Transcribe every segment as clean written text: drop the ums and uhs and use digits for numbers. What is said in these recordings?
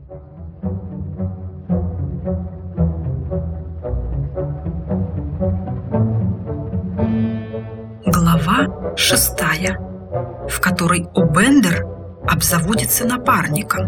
Глава 6, в которой О-Бендер обзаводится напарником.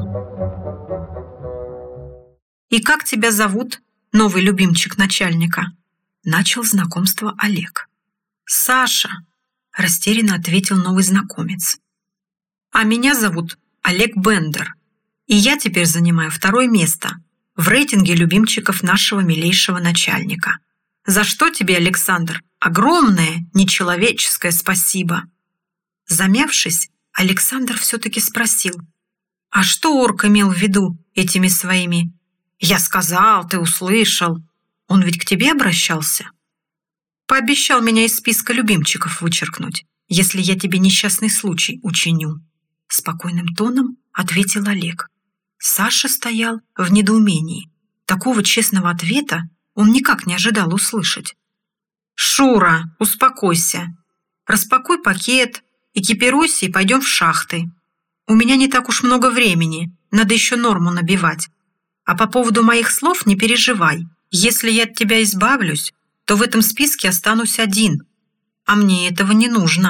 «И как тебя зовут, новый любимчик начальника?» Начал знакомство Олег. «Саша», — растерянно ответил новый знакомец. «А меня зовут Олег Бендер, и я теперь занимаю 2-е место в рейтинге любимчиков нашего милейшего начальника. За что тебе, Александр, огромное нечеловеческое спасибо!» Замявшись, Александр все-таки спросил: «А что орк имел в виду этими своими «я сказал, ты услышал»? Он ведь к тебе обращался?» «Пообещал меня из списка любимчиков вычеркнуть, если я тебе несчастный случай учиню», — спокойным тоном ответил Олег. Саша стоял в недоумении. Такого честного ответа он никак не ожидал услышать. «Шура, успокойся. Распакуй пакет, экипируйся и пойдем в шахты. У меня не так уж много времени, надо еще норму набивать. А по поводу моих слов не переживай. Если я от тебя избавлюсь, то в этом списке останусь один. А мне этого не нужно».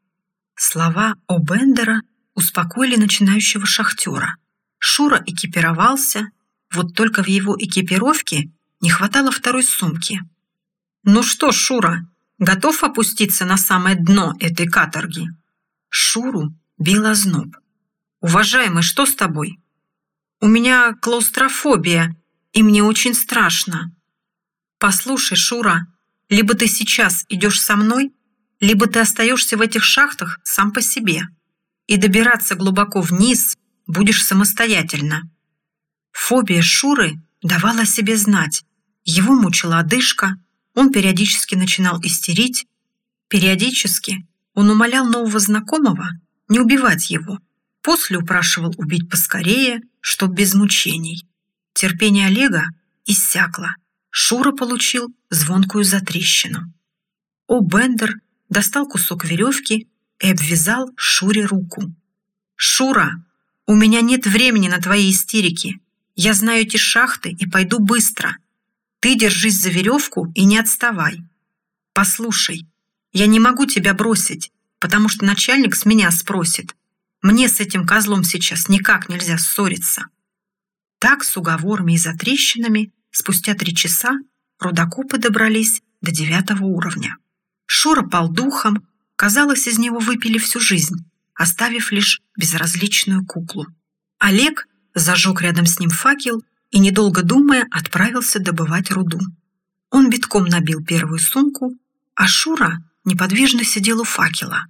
Слова О-Бендера успокоили начинающего шахтера. Шура экипировался, вот только в его экипировке не хватало 2-й сумки. «Ну что, Шура, готов опуститься на самое дно этой каторги?» Шуру бил озноб. «Уважаемый, что с тобой?» «У меня клаустрофобия, и мне очень страшно». «Послушай, Шура, либо ты сейчас идешь со мной, либо ты остаешься в этих шахтах сам по себе, и добираться глубоко вниз будешь самостоятельно». Фобия Шуры давала о себе знать. Его мучила одышка, он периодически начинал истерить. Периодически он умолял нового знакомого не убивать его, после упрашивал убить поскорее, чтоб без мучений. Терпение Олега иссякло. Шура получил звонкую затрещину. О-Бендер достал кусок веревки и обвязал Шуре руку. «Шура, у меня нет времени на твои истерики. Я знаю эти шахты и пойду быстро. Ты держись за веревку и не отставай. Послушай, я не могу тебя бросить, потому что начальник с меня спросит. Мне с этим козлом сейчас никак нельзя ссориться». Так, с уговорами и затрещинами, спустя 3 часа рудокопы добрались до 9-го уровня. Шура пал духом, казалось, из него выпили всю жизнь, оставив лишь безразличную куклу. Олег зажег рядом с ним факел и, недолго думая, отправился добывать руду. Он битком набил 1-ю сумку, а Шура неподвижно сидел у факела.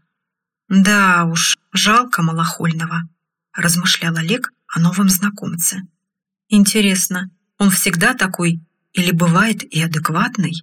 «Да уж, жалко малохольного», — размышлял Олег о новом знакомце. «Интересно, он всегда такой или бывает и адекватный?»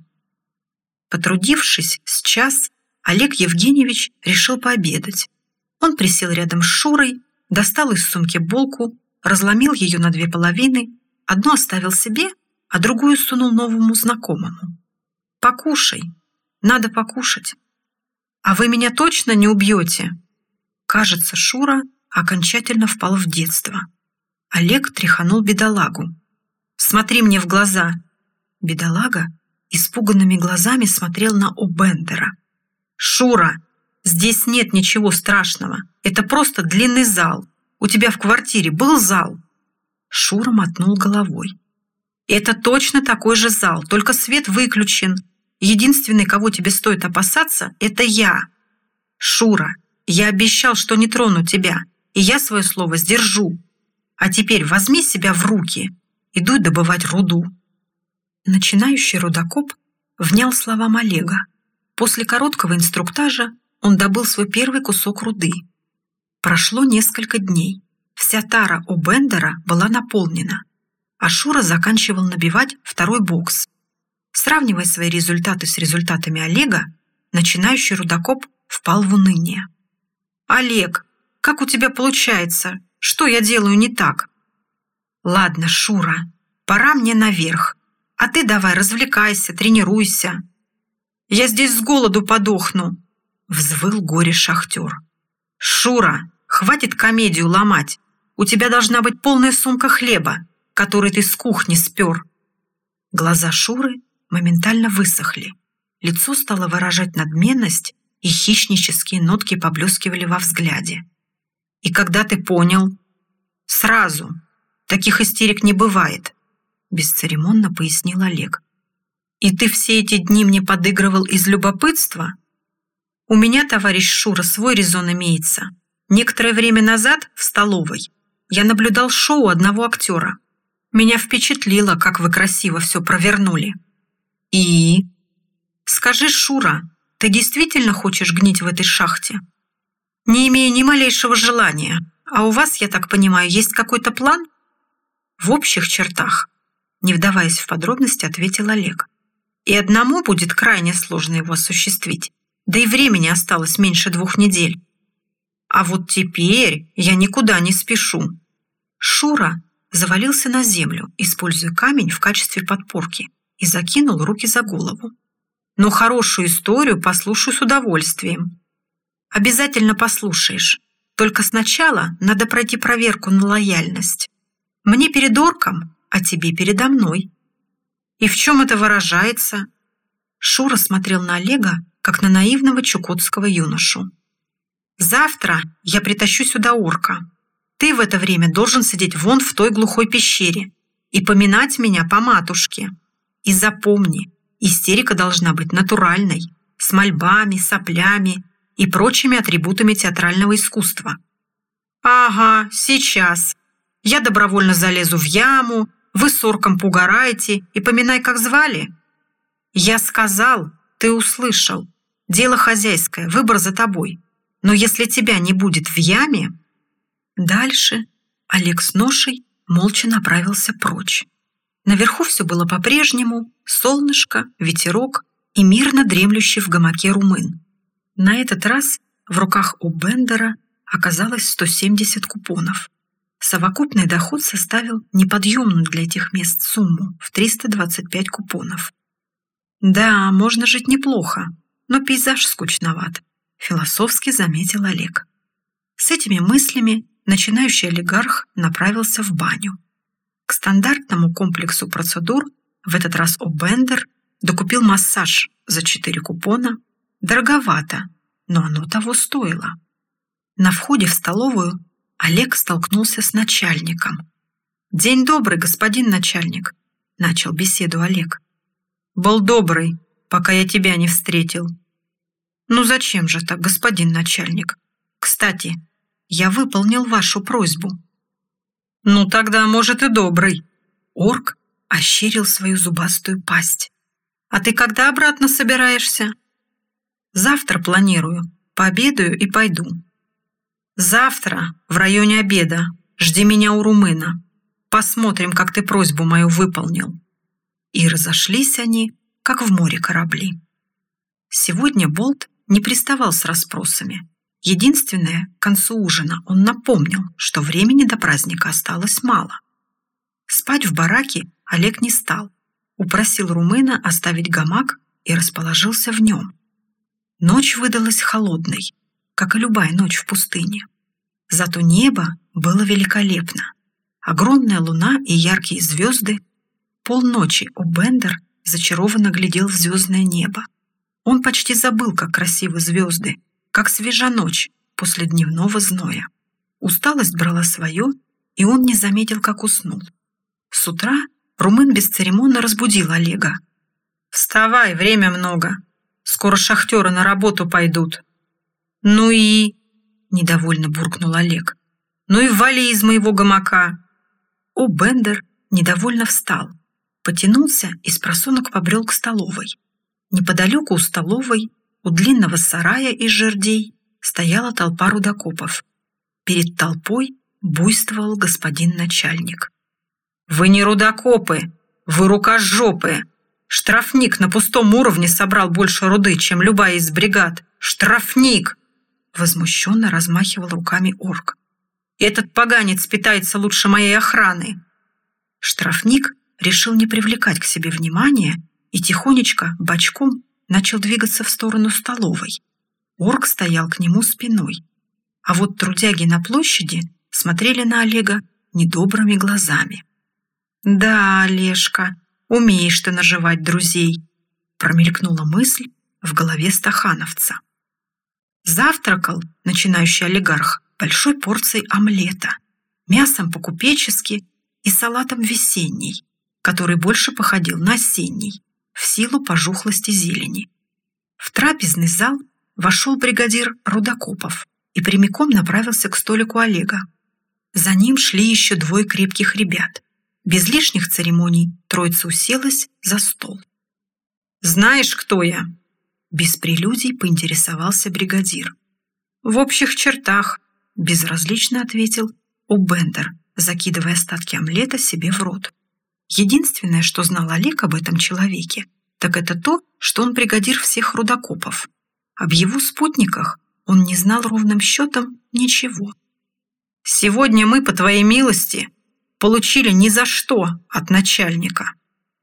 Потрудившись с час, Олег Евгеньевич решил пообедать. Он присел рядом с Шурой, достал из сумки булку, разломил ее на 2 половины, одну оставил себе, а другую сунул новому знакомому. «Покушай, надо покушать». «А вы меня точно не убьете?» Кажется, Шура окончательно впал в детство. Олег тряханул бедолагу. «Смотри мне в глаза». Бедолага испуганными глазами смотрел на О-Бендера. «Шура, здесь нет ничего страшного. Это просто длинный зал. У тебя в квартире был зал?» Шура мотнул головой. «Это точно такой же зал, только свет выключен. Единственный, кого тебе стоит опасаться, это я. Шура, я обещал, что не трону тебя, и я свое слово сдержу. А теперь возьми себя в руки и дуй добывать руду». Начинающий рудокоп внял словам Олега. После короткого инструктажа он добыл свой 1-й кусок руды. Прошло несколько дней. Вся тара О-Бендера была наполнена, а Шура заканчивал набивать 2-й бокс. Сравнивая свои результаты с результатами Олега, начинающий рудокоп впал в уныние. «Олег, как у тебя получается? Что я делаю не так?» «Ладно, Шура, пора мне наверх, а ты давай развлекайся, тренируйся». «Я здесь с голоду подохну», — взвыл горе-шахтер. «Шура, хватит комедию ломать. У тебя должна быть полная сумка хлеба, который ты с кухни спер». Глаза Шуры моментально высохли. Лицо стало выражать надменность, и хищнические нотки поблескивали во взгляде. «И когда ты понял?» «Сразу. Таких истерик не бывает», — бесцеремонно пояснил Олег. «И ты все эти дни мне подыгрывал из любопытства? У меня, товарищ Шура, свой резон имеется. Некоторое время назад в столовой я наблюдал шоу одного актера. Меня впечатлило, как вы красиво все провернули. И? Скажи, Шура, ты действительно хочешь гнить в этой шахте? Не имея ни малейшего желания. А у вас, я так понимаю, есть какой-то план?» «В общих чертах», не вдаваясь в подробности, ответил Олег. «И одному будет крайне сложно его осуществить. Да и времени осталось меньше 2 недель. А вот теперь я никуда не спешу». Шура завалился на землю, используя камень в качестве подпорки, и закинул руки за голову. «Но хорошую историю послушаю с удовольствием». «Обязательно послушаешь. Только сначала надо пройти проверку на лояльность. Мне перед орком, а тебе передо мной». «И в чем это выражается?» Шура смотрел на Олега, как на наивного чукотского юношу. «Завтра я притащу сюда орка. Ты в это время должен сидеть вон в той глухой пещере и поминать меня по матушке. И запомни, истерика должна быть натуральной, с мольбами, соплями и прочими атрибутами театрального искусства». «Ага, сейчас. Я добровольно залезу в яму, вы с орком поугараете и поминай, как звали». «Я сказал, ты услышал. Дело хозяйское, выбор за тобой. Но если тебя не будет в яме...» Дальше Олег с ношей молча направился прочь. Наверху все было по-прежнему: солнышко, ветерок и мирно дремлющий в гамаке румын. На этот раз в руках у Бендера оказалось 170 купонов. Совокупный доход составил неподъемную для этих мест сумму в 325 купонов. «Да, можно жить неплохо, но пейзаж скучноват», — философски заметил Олег. С этими мыслями начинающий олигарх направился в баню. К стандартному комплексу процедур в этот раз О'Бендер докупил массаж за 4 купона. Дороговато, но оно того стоило. На входе в столовую Олег столкнулся с начальником. «День добрый, господин начальник», — начал беседу Олег. «Был добрый, пока я тебя не встретил». «Ну зачем же так, господин начальник? Кстати, я выполнил вашу просьбу». «Ну тогда, может, и добрый». Орк ощерил свою зубастую пасть. «А ты когда обратно собираешься?» «Завтра планирую. Пообедаю и пойду». «Завтра, в районе обеда, жди меня у румына. Посмотрим, как ты просьбу мою выполнил». И разошлись они, как в море корабли. Сегодня Болт не приставал с расспросами. Единственное, к концу ужина он напомнил, что времени до праздника осталось мало. Спать в бараке Олег не стал. Упросил румына оставить гамак и расположился в нем. Ночь выдалась холодной, как и любая ночь в пустыне. Зато небо было великолепно. Огромная луна и яркие звезды. Полночи О'Бендер зачарованно глядел в звездное небо. Он почти забыл, как красивы звезды, как свежа ночь после дневного зноя. Усталость брала свое, и он не заметил, как уснул. С утра румын бесцеремонно разбудил Олега. «Вставай, время много. Скоро шахтеры на работу пойдут». «Ну и...» — недовольно буркнул Олег. «Ну и вали из моего гамака». О'Бендер недовольно встал, потянулся и спросонок побрел к столовой. Неподалеку у столовой, у длинного сарая из жердей, стояла толпа рудокопов. Перед толпой буйствовал господин начальник. «Вы не рудокопы, вы рукожопы! Штрафник на пустом уровне собрал больше руды, чем любая из бригад! Штрафник!» Возмущенно размахивал руками орк. «Этот поганец питается лучше моей охраны!» Штрафник решил не привлекать к себе внимания и тихонечко, бочком, начал двигаться в сторону столовой. Орк стоял к нему спиной. А вот трудяги на площади смотрели на Олега недобрыми глазами. «Да, Олежка, умеешь ты наживать друзей», промелькнула мысль в голове стахановца. Завтракал начинающий олигарх большой порцией омлета, мясом по-купечески и салатом весенний, который больше походил на осенний, в силу пожухлости зелени. В трапезный зал вошел бригадир Рудокопов и прямиком направился к столику Олега. За ним шли еще двое крепких ребят. Без лишних церемоний троица уселась за стол. «Знаешь, кто я?» Без прелюдий поинтересовался бригадир. «В общих чертах», — безразлично ответил Убендер, закидывая остатки омлета себе в рот. Единственное, что знал Олег об этом человеке, так это то, что он бригадир всех Рудокопов. Об его спутниках он не знал ровным счетом ничего. «Сегодня мы, по твоей милости, получили ни за что от начальника.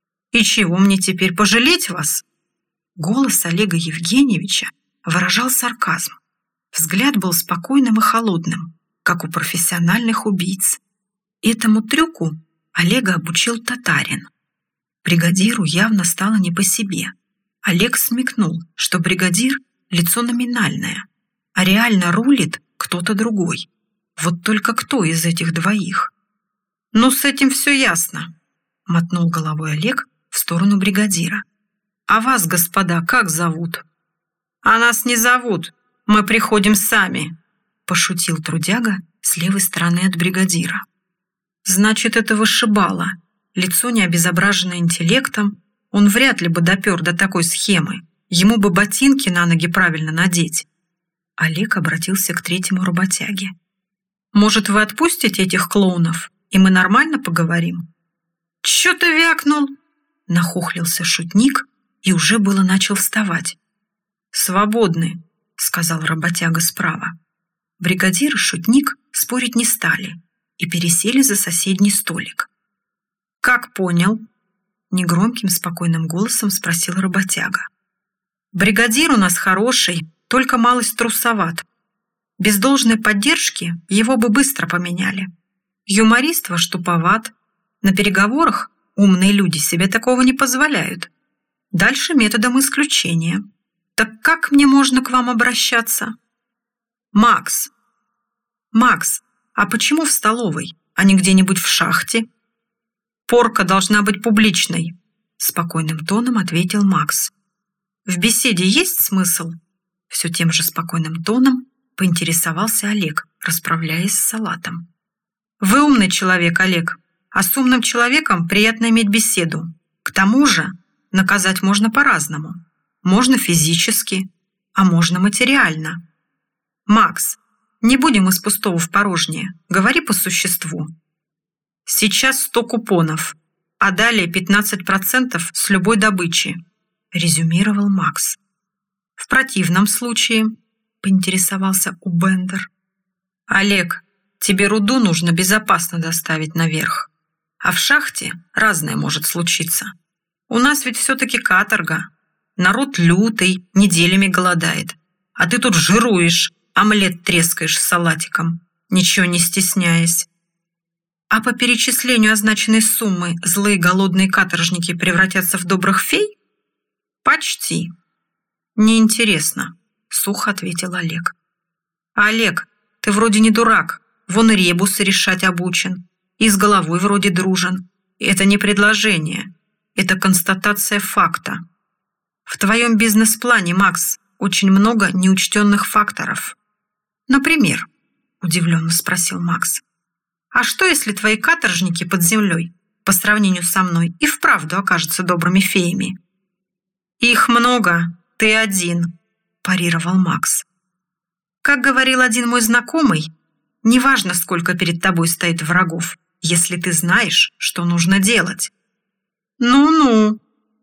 И чего мне теперь, пожалеть вас?» Голос Олега Евгеньевича выражал сарказм. Взгляд был спокойным и холодным, как у профессиональных убийц. Этому трюку Олега обучил татарин. Бригадиру явно стало не по себе. Олег смекнул, что бригадир – лицо номинальное, а реально рулит кто-то другой. Вот только кто из этих двоих? «Ну, с этим все ясно», – мотнул головой Олег в сторону бригадира. «А вас, господа, как зовут?» «А нас не зовут, мы приходим сами», – пошутил трудяга с левой стороны от бригадира. «Значит, это вышибало. Лицо не обезображенное интеллектом, он вряд ли бы допер до такой схемы. Ему бы ботинки на ноги правильно надеть». Олег обратился к третьему работяге. «Может, вы отпустите этих клоунов, и мы нормально поговорим?» «Чё ты вякнул?» – нахохлился шутник и уже было начал вставать. «Свободны», – сказал работяга справа. Бригадир и шутник спорить не стали и пересели за соседний столик. «Как понял?» – негромким спокойным голосом спросил работяга. «Бригадир у нас хороший, только малость трусоват. Без должной поддержки его бы быстро поменяли. Юморист ваш туповат. На переговорах умные люди себе такого не позволяют. Дальше методом исключения. Так как мне можно к вам обращаться?» «Макс». «Макс, а почему в столовой, а не где-нибудь в шахте?» «Порка должна быть публичной», – спокойным тоном ответил Макс. «В беседе есть смысл?» Все тем же спокойным тоном поинтересовался Олег, расправляясь с салатом. «Вы умный человек, Олег, а с умным человеком приятно иметь беседу. К тому же наказать можно по-разному. Можно физически, а можно материально. Макс, не будем из пустого в порожнее, говори по существу». «Сейчас 100 купонов, а далее 15% с любой добычи», – резюмировал Макс. «В противном случае», – поинтересовался Убендер. «Олег, тебе руду нужно безопасно доставить наверх, а в шахте разное может случиться. У нас ведь все-таки каторга. Народ лютый, неделями голодает, а ты тут жируешь, омлет трескаешь с салатиком, ничего не стесняясь. А по перечислению означенной суммы злые голодные каторжники превратятся в добрых фей?» «Почти». «Неинтересно», — сухо ответил Олег. «Олег, ты вроде не дурак, вон ребусы решать обучен, и с головой вроде дружен. Это не предложение, это констатация факта. В твоем бизнес-плане, Макс, очень много неучтенных факторов». «Например?» – удивленно спросил Макс. «А что, если твои каторжники под землей, по сравнению со мной, и вправду окажутся добрыми феями?» «Их много, ты один», – парировал Макс. «Как говорил один мой знакомый, неважно, сколько перед тобой стоит врагов, если ты знаешь, что нужно делать». «Ну-ну.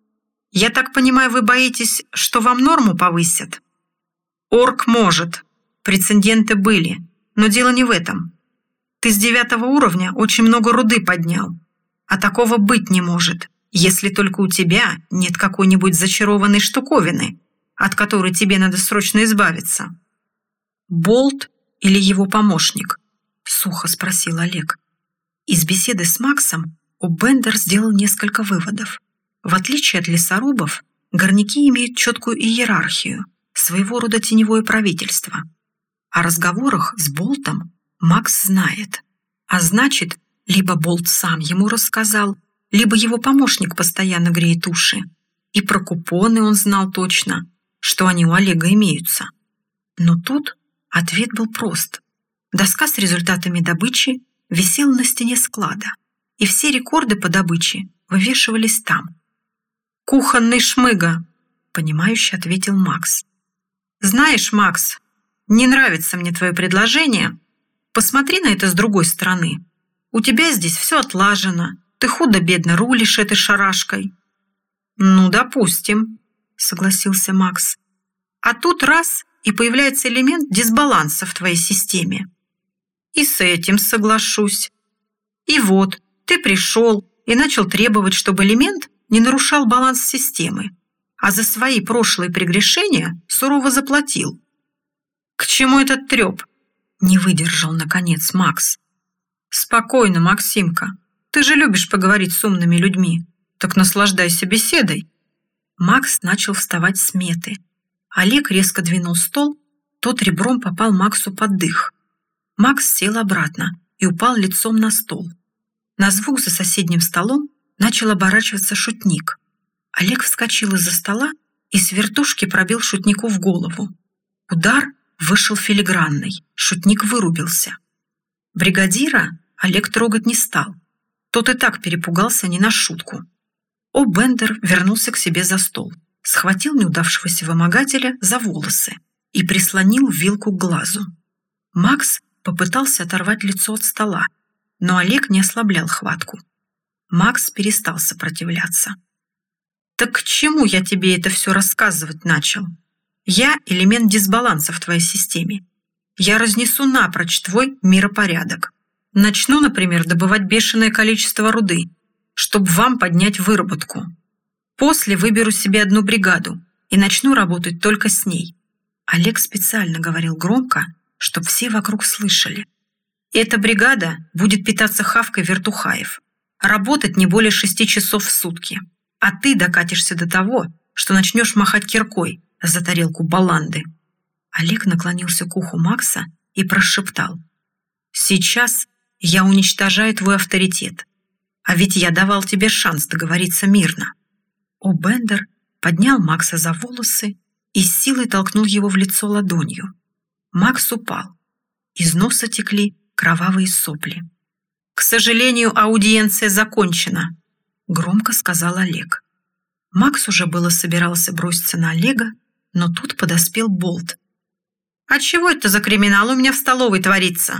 Я так понимаю, вы боитесь, что вам норму повысят?» «Орк может. Прецеденты были. Но дело не в этом. Ты с 9-го уровня очень много руды поднял. А такого быть не может, если только у тебя нет какой-нибудь зачарованной штуковины, от которой тебе надо срочно избавиться. Болт или его помощник. сухо спросил Олег. Из беседы с Максом О'. Сделал несколько выводов. В отличие от лесорубов, горняки имеют четкую иерархию, своего рода теневое правительство. О разговорах с Болтом Макс знает. А значит, либо Болт сам ему рассказал, либо его помощник постоянно греет уши. И про купоны он знал точно, что они у Олега имеются. Но тут ответ был прост. Доска с результатами добычи висела на стене склада, и все рекорды по добыче вывешивались там. «Кухонный шмыга», — понимающе ответил Макс. «Знаешь, Макс, не нравится мне твое предложение. Посмотри на это с другой стороны. У тебя здесь все отлажено, ты худо-бедно рулишь этой шарашкой». «Ну, допустим», — согласился Макс. «А тут раз — и появляется элемент дисбаланса в твоей системе. И с этим соглашусь. И вот, ты пришел и начал требовать, чтобы элемент не нарушал баланс системы, а за свои прошлые прегрешения сурово заплатил. К чему этот треп?» Не выдержал, наконец, Макс. «Спокойно, Максимка. Ты же любишь поговорить с умными людьми. Так наслаждайся беседой». Макс начал вставать с меты. Олег резко двинул стол, тот ребром попал Максу под дых. Макс сел обратно и упал лицом на стол. На звук за соседним столом начал оборачиваться шутник. Олег вскочил из-за стола и с вертушки пробил шутнику в голову. Удар вышел филигранный, шутник вырубился. Бригадира Олег трогать не стал. Тот и так перепугался не на шутку. О'. Вернулся к себе за стол, схватил неудавшегося вымогателя за волосы и прислонил вилку к глазу. Макс попытался оторвать лицо от стола, но Олег не ослаблял хватку. Макс перестал сопротивляться. «Так к чему я тебе это все рассказывать начал? Я элемент дисбаланса в твоей системе. Я разнесу напрочь твой миропорядок. Начну, например, добывать бешеное количество руды, чтобы вам поднять выработку. После выберу себе одну бригаду и начну работать только с ней». Олег специально говорил громко, чтобы все вокруг слышали. «Эта бригада будет питаться хавкой вертухаев, работать не более 6 часов в сутки, а ты докатишься до того, что начнешь махать киркой за тарелку баланды». Олег наклонился к уху Макса и прошептал: «Сейчас я уничтожаю твой авторитет, а ведь я давал тебе шанс договориться мирно». О'. Поднял Макса за волосы и с силой толкнул его в лицо ладонью. Макс упал. Из носа текли кровавые сопли. «К сожалению, аудиенция закончена», — громко сказал Олег. Макс уже было собирался броситься на Олега, но тут подоспел Болт. «А чего это за криминал у меня в столовой творится?»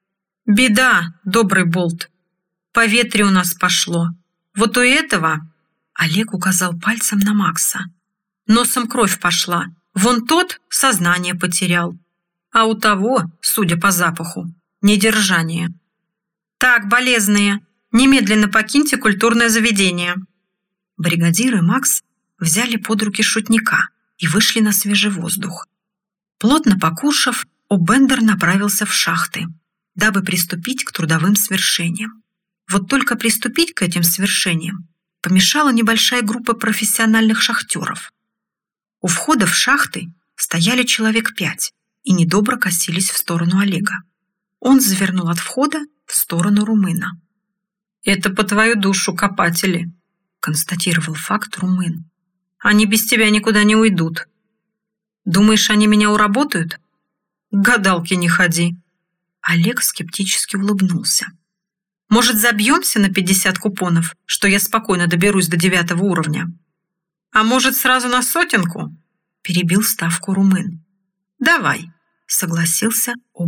«Беда, добрый Болт. Поветрие у нас пошло. Вот у этого...» Олег указал пальцем на Макса. «Носом кровь пошла. Вон тот сознание потерял. А у того, судя по запаху, недержание. Так, болезные, немедленно покиньте культурное заведение». Бригадир и Макс взяли под руки шутника и вышли на свежий воздух. Плотно покушав, О'. Направился в шахты, дабы приступить к трудовым свершениям. Вот только приступить к этим свершениям помешала небольшая группа профессиональных шахтеров. У входа в шахты стояли человек 5 и недобро косились в сторону Олега. Он завернул от входа в сторону румына. «Это по твою душу, копатели», — констатировал факт румын. «Они без тебя никуда не уйдут. Думаешь, они меня уработают? К гадалке не ходи». Олег скептически улыбнулся. «Может, забьемся на 50 купонов, что я спокойно доберусь до 9 уровня? А может, сразу на 100?» — перебил ставку румын. «Давай», — согласился О'.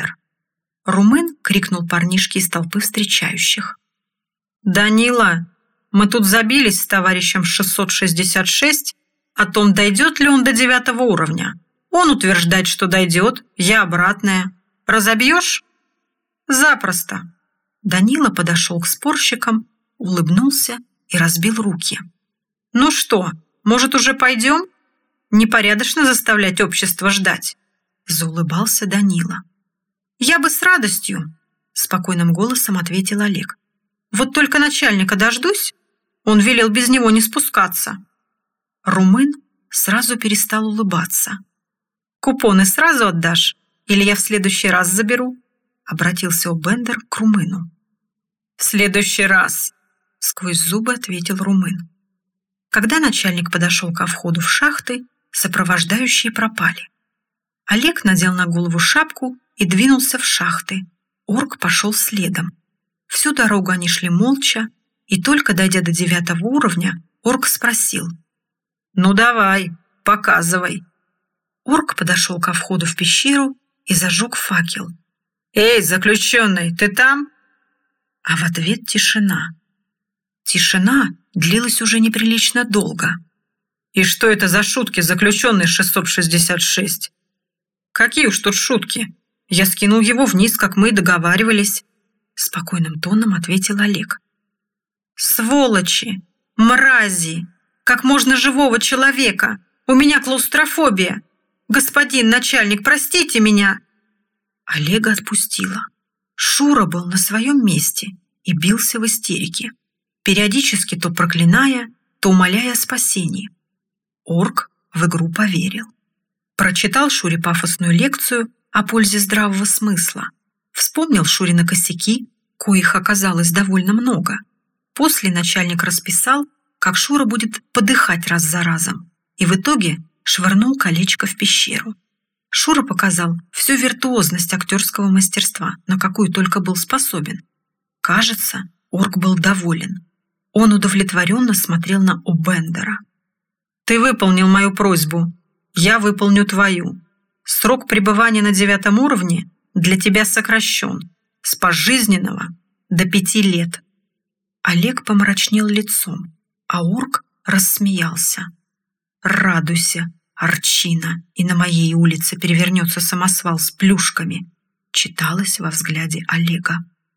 Румын крикнул парнишке из толпы встречающих. «Данила, мы тут забились с товарищем 666 о том, дойдет ли он до 9 уровня. Он утверждает, что дойдет, я обратное. Разобьешь?» «Запросто». Данила подошел к спорщикам, улыбнулся и разбил руки. «Ну что, может, уже пойдем? Непорядочно заставлять общество ждать», — заулыбался Данила. «Я бы с радостью, спокойным голосом ответил Олег. Вот только начальника дождусь, он велел без него не спускаться. Румын сразу перестал улыбаться. «Купоны сразу отдашь, или я в следующий раз заберу?» Обратился О-Бендер к румыну. «В следующий раз», — сквозь зубы ответил румын. Когда начальник подошел ко входу в шахты, сопровождающие пропали. Олег надел на голову шапку и двинулся в шахты. Орк пошел следом. Всю дорогу они шли молча, и только дойдя до 9 уровня, орк спросил: «Ну давай, показывай». Орк подошел ко входу в пещеру и зажег факел. «Эй, заключенный, ты там?» А в ответ тишина. Тишина длилась уже неприлично долго. «И что это за шутки, заключенный 666?» «Какие уж тут шутки? Я скинул его вниз, как мы и договаривались», — спокойным тоном ответил Олег. «Сволочи! Мрази! Как можно живого человека? У меня клаустрофобия! Господин начальник, простите меня!» Олега отпустила. Шура был на своем месте и бился в истерике, периодически то проклиная, то умоляя о спасении. Орк в игру поверил. Прочитал Шуре пафосную лекцию о пользе здравого смысла. Вспомнил Шурины косяки, коих оказалось довольно много. После начальник расписал, как Шура будет подыхать раз за разом, и в итоге швырнул колечко в пещеру. Шура показал всю виртуозность актерского мастерства, на какую только был способен. Кажется, орк был доволен. Он удовлетворенно смотрел на О-Бендера. «Ты выполнил мою просьбу. Я выполню твою. Срок пребывания на 9 уровне для тебя сокращен с пожизненного до 5 лет». Олег помрачнел лицом, а орк рассмеялся. «Радуйся, Арчина, и на моей улице перевернется самосвал с плюшками», читалось во взгляде Олега.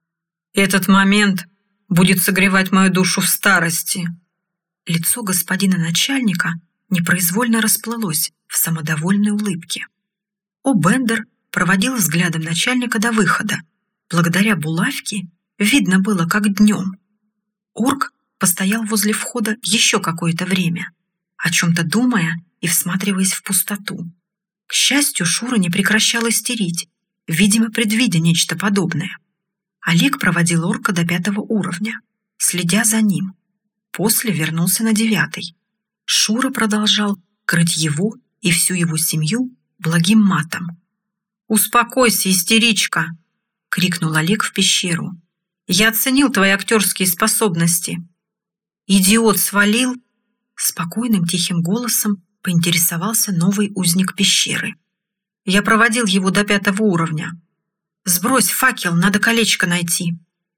«Этот момент будет согревать мою душу в старости». Лицо господина начальника непроизвольно расплылось в самодовольной улыбке. О-Бендер проводил взглядом начальника до выхода. Благодаря булавке видно было, как днем. Орк постоял возле входа еще какое-то время, о чем-то думая и всматриваясь в пустоту. К счастью, Шура не прекращал истерить, видимо, предвидя нечто подобное. Олег проводил орка до 5 уровня, следя за ним. После вернулся на 9. Шура продолжал крыть его и всю его семью благим матом. «Успокойся, истеричка!» — крикнул Олег в пещеру. «Я оценил твои актерские способности». «Идиот свалил?» — спокойным тихим голосом поинтересовался новый узник пещеры. «Я проводил его до 5 уровня. Сбрось факел, надо колечко найти».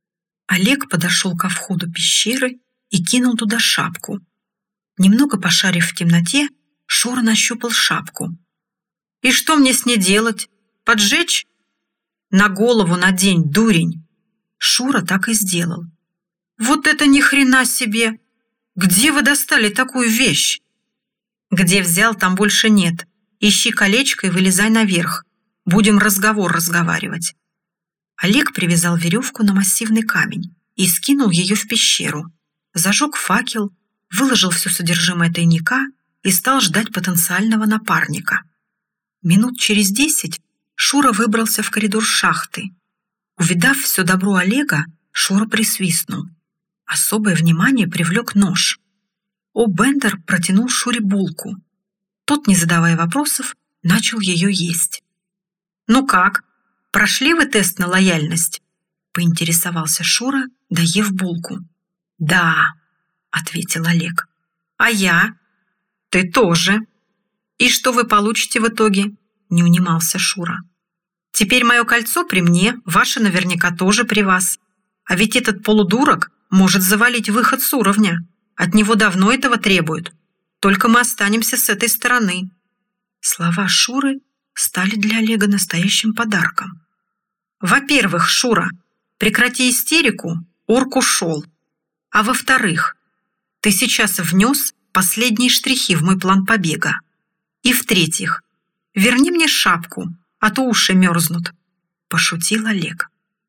Олег подошел ко входу пещеры и кинул туда шапку. Немного пошарив в темноте, Шура нащупал шапку. «И что мне с ней делать? Поджечь?» «На голову надень, дурень!» Шура так и сделал. «Вот это ни хрена себе! Где вы достали такую вещь?» «Где взял, там больше нет. Ищи колечко и вылезай наверх. Будем разговаривать». Олег привязал веревку на массивный камень и скинул ее в пещеру. Зажег факел, выложил все содержимое тайника и стал ждать потенциального напарника. Минут через 10 Шура выбрался в коридор шахты. Увидав все добро Олега, Шура присвистнул. Особое внимание привлек нож. О-Бендер протянул Шуре булку. Тот, не задавая вопросов, начал ее есть. «Ну как, прошли вы тест на лояльность?» — поинтересовался Шура, доев булку. «Да», — ответил Олег. «А я?» «Ты тоже». «И что вы получите в итоге?» — не унимался Шура. «Теперь мое кольцо при мне, ваше наверняка тоже при вас. А ведь этот полудурок может завалить выход с уровня. От него давно этого требуют. Только мы останемся с этой стороны». Слова Шуры стали для Олега настоящим подарком. «Во-первых, Шура, прекрати истерику, орк ушел. А во-вторых, ты сейчас внес последние штрихи в мой план побега. И в-третьих, верни мне шапку, а то уши мерзнут», — пошутил Олег.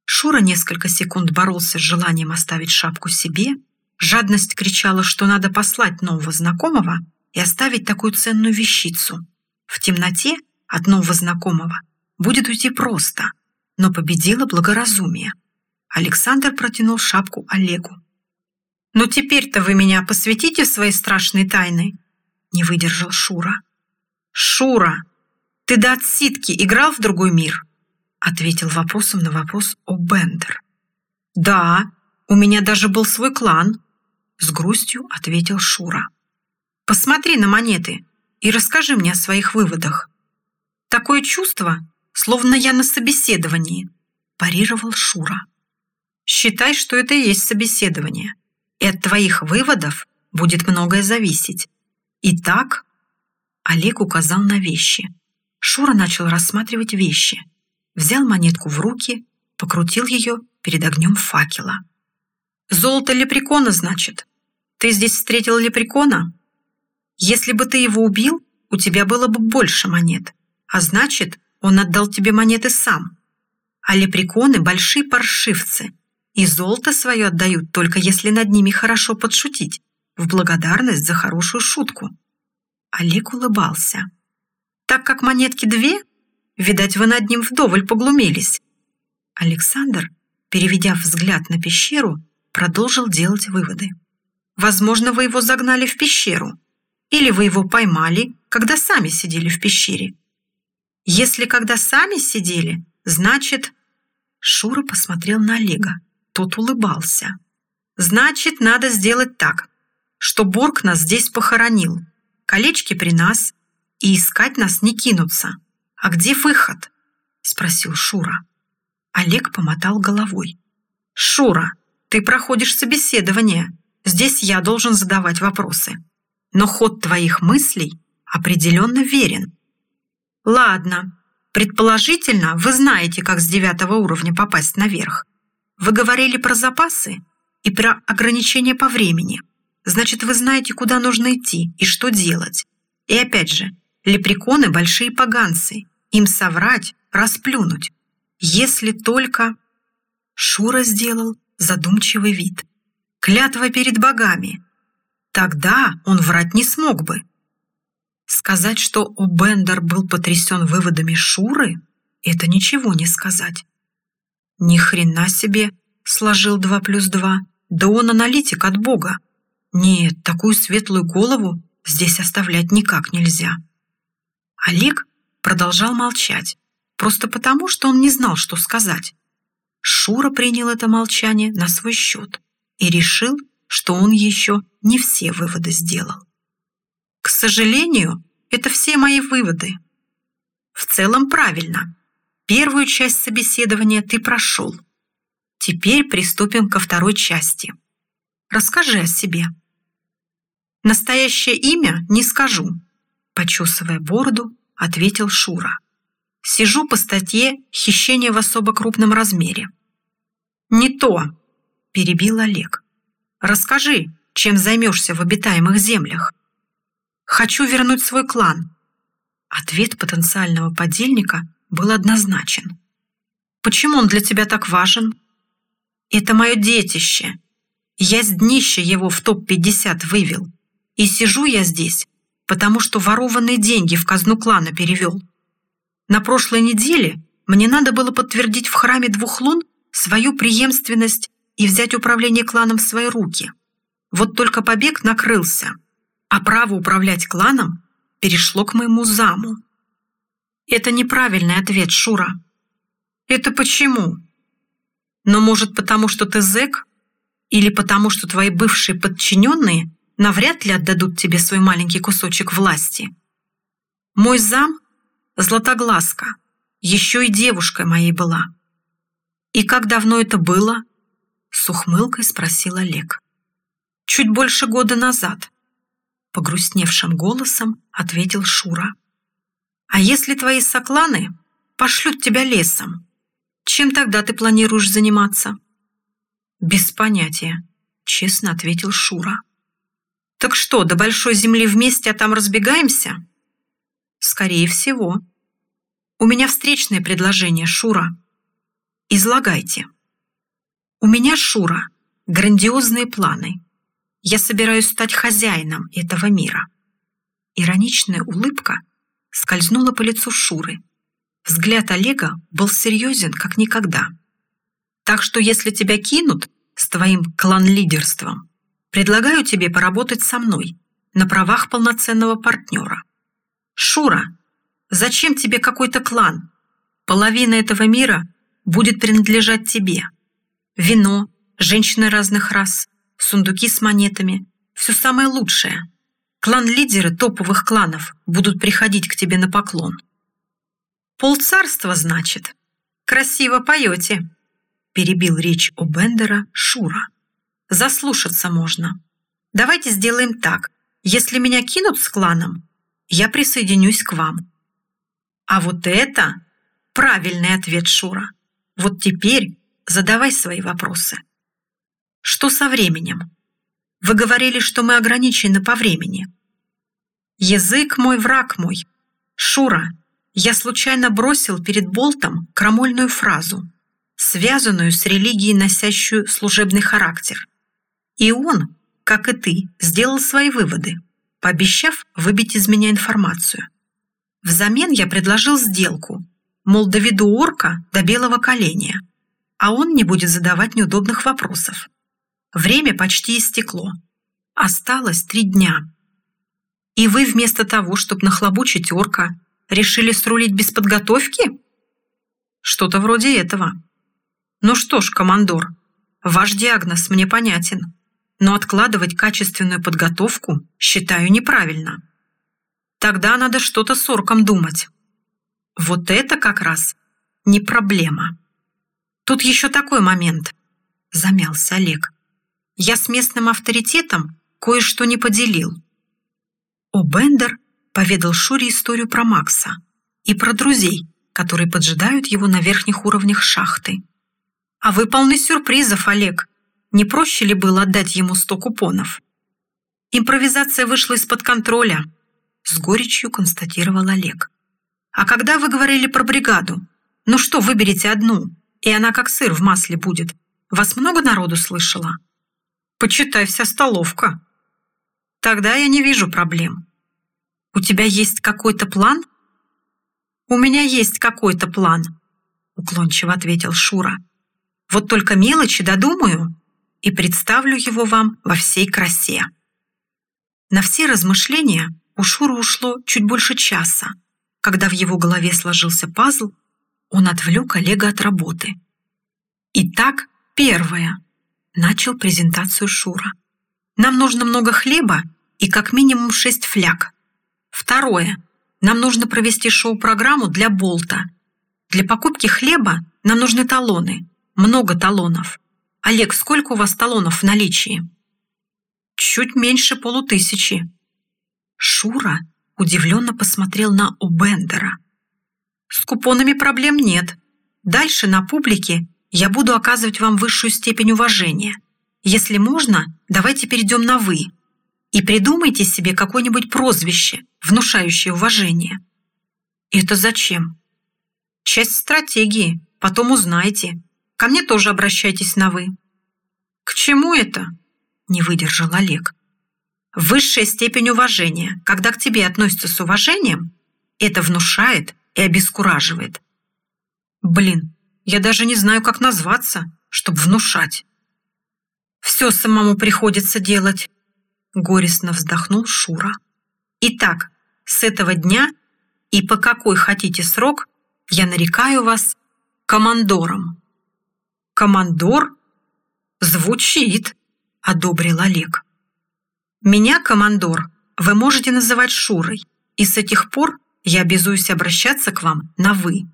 Шура несколько секунд боролся с желанием оставить шапку себе. Жадность кричала, что надо послать нового знакомого и оставить такую ценную вещицу. В темноте от нового знакомого будет уйти просто, но победило благоразумие. Александр протянул шапку Олегу. «Ну теперь-то вы меня посвятите в свои страшные тайны?» Не выдержал Шура. «Шура, ты до отсидки играл в другой мир?» Ответил вопросом на вопрос О'Бендер. «Да, у меня даже был свой клан», с грустью ответил Шура. «Посмотри на монеты и расскажи мне о своих выводах». «Такое чувство, словно я на собеседовании», парировал Шура. «Считай, что это и есть собеседование, и от твоих выводов будет многое зависеть. Итак...» Олег указал на вещи. Шура начал рассматривать вещи. Взял монетку в руки, покрутил ее перед огнем факела. «Золото лепрекона, значит? Ты здесь встретил лепрекона? Если бы ты его убил, у тебя было бы больше монет, а значит, он отдал тебе монеты сам. А лепреконы – большие паршивцы, и золото свое отдают только если над ними хорошо подшутить, в благодарность за хорошую шутку». Олег улыбался. «Так как монетки две, видать, вы над ним вдоволь поглумились». Александр, переведя взгляд на пещеру, продолжил делать выводы. «Возможно, вы его загнали в пещеру, или вы его поймали, когда сами сидели в пещере. Если когда сами сидели, значит...» Шура посмотрел на Олега. Тот улыбался. «Значит, надо сделать так, что Борг нас здесь похоронил, колечки при нас, и искать нас не кинутся. А где выход?» спросил Шура. Олег помотал головой. «Шура, ты проходишь собеседование. Здесь я должен задавать вопросы. Но ход твоих мыслей определенно верен. Ладно, предположительно, вы знаете, как с 9 уровня попасть наверх. Вы говорили про запасы и про ограничения по времени. Значит, вы знаете, куда нужно идти и что делать. И опять же, лепреконы – большие поганцы. Им соврать, расплюнуть. Если только...» Шура сделал задумчивый вид. «Клятва перед богами. Тогда он врать не смог бы». Сказать, что О'Бендер был потрясен выводами Шуры, это ничего не сказать. Ни хрена себе сложил 2 + 2. Да он аналитик от бога. Нет, такую светлую голову здесь оставлять никак нельзя. Олег продолжал молчать, просто потому, что он не знал, что сказать. Шура принял это молчание на свой счет и решил, что он еще не все выводы сделал. «К сожалению, это все мои выводы. В целом правильно. Первую часть собеседования ты прошел. Теперь приступим ко второй части. Расскажи о себе». «Настоящее имя не скажу», — почесывая бороду, ответил Шура. «Сижу по статье «Хищение в особо крупном размере». «Не то», — перебил Олег. «Расскажи, чем займешься в обитаемых землях». «Хочу вернуть свой клан». Ответ потенциального подельника был однозначен. «Почему он для тебя так важен?» «Это мое детище. Я с днища его в топ-50 вывел. И сижу я здесь, потому что ворованные деньги в казну клана перевел. На прошлой неделе мне надо было подтвердить в храме 2 лун свою преемственность и взять управление кланом в свои руки. Вот только побег накрылся, а право управлять кланом перешло к моему заму». «Это неправильный ответ, Шура». «Это почему?» «Но может потому, что ты зэк? Или потому, что твои бывшие подчиненные навряд ли отдадут тебе свой маленький кусочек власти? Мой зам — Златоглазка, еще и девушкой моей была». «И как давно это было?» — с ухмылкой спросил Олег. «Чуть больше года назад», — погрустневшим голосом ответил Шура. «А если твои сокланы пошлют тебя лесом, чем тогда ты планируешь заниматься?» «Без понятия», — честно ответил Шура. «Так что, до большой земли вместе, а там разбегаемся?» «Скорее всего. У меня встречное предложение, Шура. Излагайте». У меня, Шура, грандиозные планы. Я собираюсь стать хозяином этого мира». Ироничная улыбка скользнула по лицу Шуры. Взгляд Олега был серьезен, как никогда. «Так что если тебя кинут с твоим клан-лидерством, предлагаю тебе поработать со мной на правах полноценного партнера. Шура, зачем тебе какой-то клан? Половина этого мира будет принадлежать тебе. Вино, женщины разных рас, сундуки с монетами – все самое лучшее. Клан-лидеры топовых кланов будут приходить к тебе на поклон». «Полцарства, значит? Красиво поете», – перебил речь Обендера Шура. «Заслушаться можно. Давайте сделаем так. Если меня кинут с кланом, я присоединюсь к вам». «А вот это правильный ответ, Шура. Вот теперь задавай свои вопросы. Что со временем? Вы говорили, что мы ограничены по времени». «Язык мой, враг мой. Шура, я случайно бросил перед болтом крамольную фразу, связанную с религией, носящую служебный характер. И он, как и ты, сделал свои выводы, пообещав выбить из меня информацию. Взамен я предложил сделку, мол, доведу орка до белого коленя, а он не будет задавать неудобных вопросов. Время почти истекло. Осталось 3 дня. И вы вместо того, чтобы нахлобучить орка, решили срулить без подготовки? Что-то вроде этого. Ну что ж, командор, ваш диагноз мне понятен, но откладывать качественную подготовку считаю неправильно. Тогда надо что-то с орком думать. Вот это как раз не проблема. Тут еще такой момент, замялся Олег. Я с местным авторитетом кое-что не поделил. Обендер поведал Шуре историю про Макса и про друзей, которые поджидают его на верхних уровнях шахты. «А вы полны сюрпризов, Олег. Не проще ли было отдать ему 100 купонов?» «Импровизация вышла из-под контроля», — с горечью констатировал Олег. «А когда вы говорили про бригаду? Ну что, выберите одну, и она как сыр в масле будет. Вас много народу слышало?» «Почитай, вся столовка». «Тогда я не вижу проблем. У тебя есть какой-то план?» «У меня есть какой-то план», — уклончиво ответил Шура. «Вот только мелочи додумаю и представлю его вам во всей красе». На все размышления у Шуры ушло чуть больше часа. Когда в его голове сложился пазл, он отвлек Олега от работы. «Итак, первое», — начал презентацию Шура. «Нам нужно много хлеба и как минимум 6 фляг. Второе. Нам нужно провести шоу-программу для болта. Для покупки хлеба нам нужны талоны. Много талонов. Олег, сколько у вас талонов в наличии?» «Чуть меньше 500. Шура удивленно посмотрел на Обендера. «С купонами проблем нет. Дальше на публике я буду оказывать вам высшую степень уважения. Если можно, давайте перейдем на «вы». И придумайте себе какое-нибудь прозвище, внушающее уважение». «Это зачем?» «Часть стратегии, потом узнаете. Ко мне тоже обращайтесь на «вы». «К чему это?» — не выдержал Олег. «Высшая степень уважения, когда к тебе относятся с уважением, это внушает и обескураживает». «Блин, я даже не знаю, как назваться, чтобы внушать». «Все самому приходится делать», — горестно вздохнул Шура. «Итак, с этого дня и по какой хотите срок я нарекаю вас командором». «Командор? Звучит», — одобрил Олег. «Меня, командор, вы можете называть Шурой, и с этих пор я обязуюсь обращаться к вам на «вы».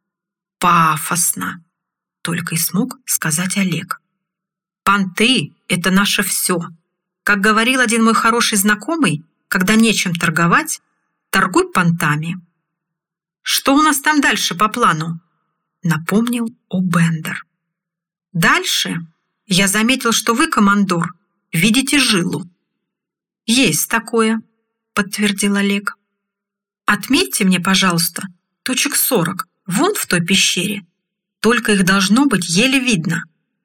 «Пафосно», — только и смог сказать Олег. «Понты — это наше все. Как говорил один мой хороший знакомый, когда нечем торговать, торгуй понтами». «Что у нас там дальше по плану?» — напомнил Обендер. «Дальше я заметил, что вы, командор, видите жилу». «Есть такое», — подтвердил Олег. «Отметьте мне, пожалуйста, точек 40, вон в той пещере. Только их должно быть еле видно».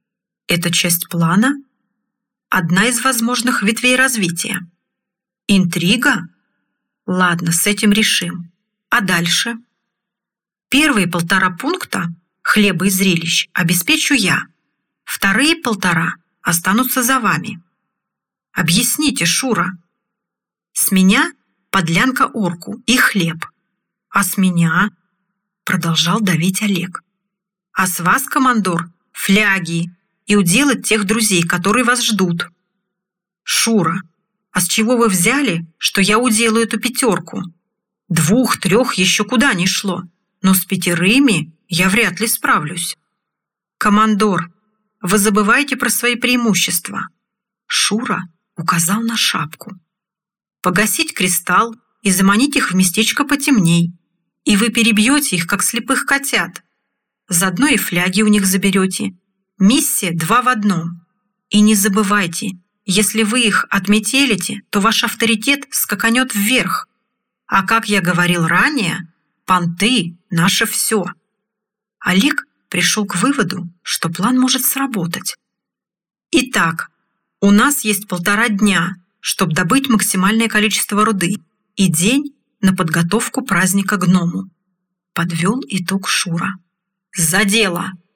Это часть плана? Одна из возможных ветвей развития. Интрига? Ладно, с этим решим. А дальше? Первые 1,5 пункта хлеба и зрелищ обеспечу я. Вторые 1,5 останутся за вами. Объясните, Шура. С меня подлянка орку и хлеб. А с меня, продолжал давить Олег. А с вас, командор, фляги и уделать тех друзей, которые вас ждут. Шура, а с чего вы взяли, что я уделаю эту 5? 2-3 еще куда ни шло, но с 5 я вряд ли справлюсь. Командор, вы забываете про свои преимущества. Шура указал на шапку. Погасить кристалл и заманить их в местечко потемней, и вы перебьете их, как слепых котят. Заодно и фляги у них заберете. Миссия 2 в 1. И не забывайте, если вы их отметелите, то ваш авторитет скаканет вверх. А как я говорил ранее, понты – наше все. Олег пришел к выводу, что план может сработать. Итак, у нас есть 1,5 дня, чтобы добыть максимальное количество руды, и день на подготовку праздника гному. Подвел итог Шура. За дело!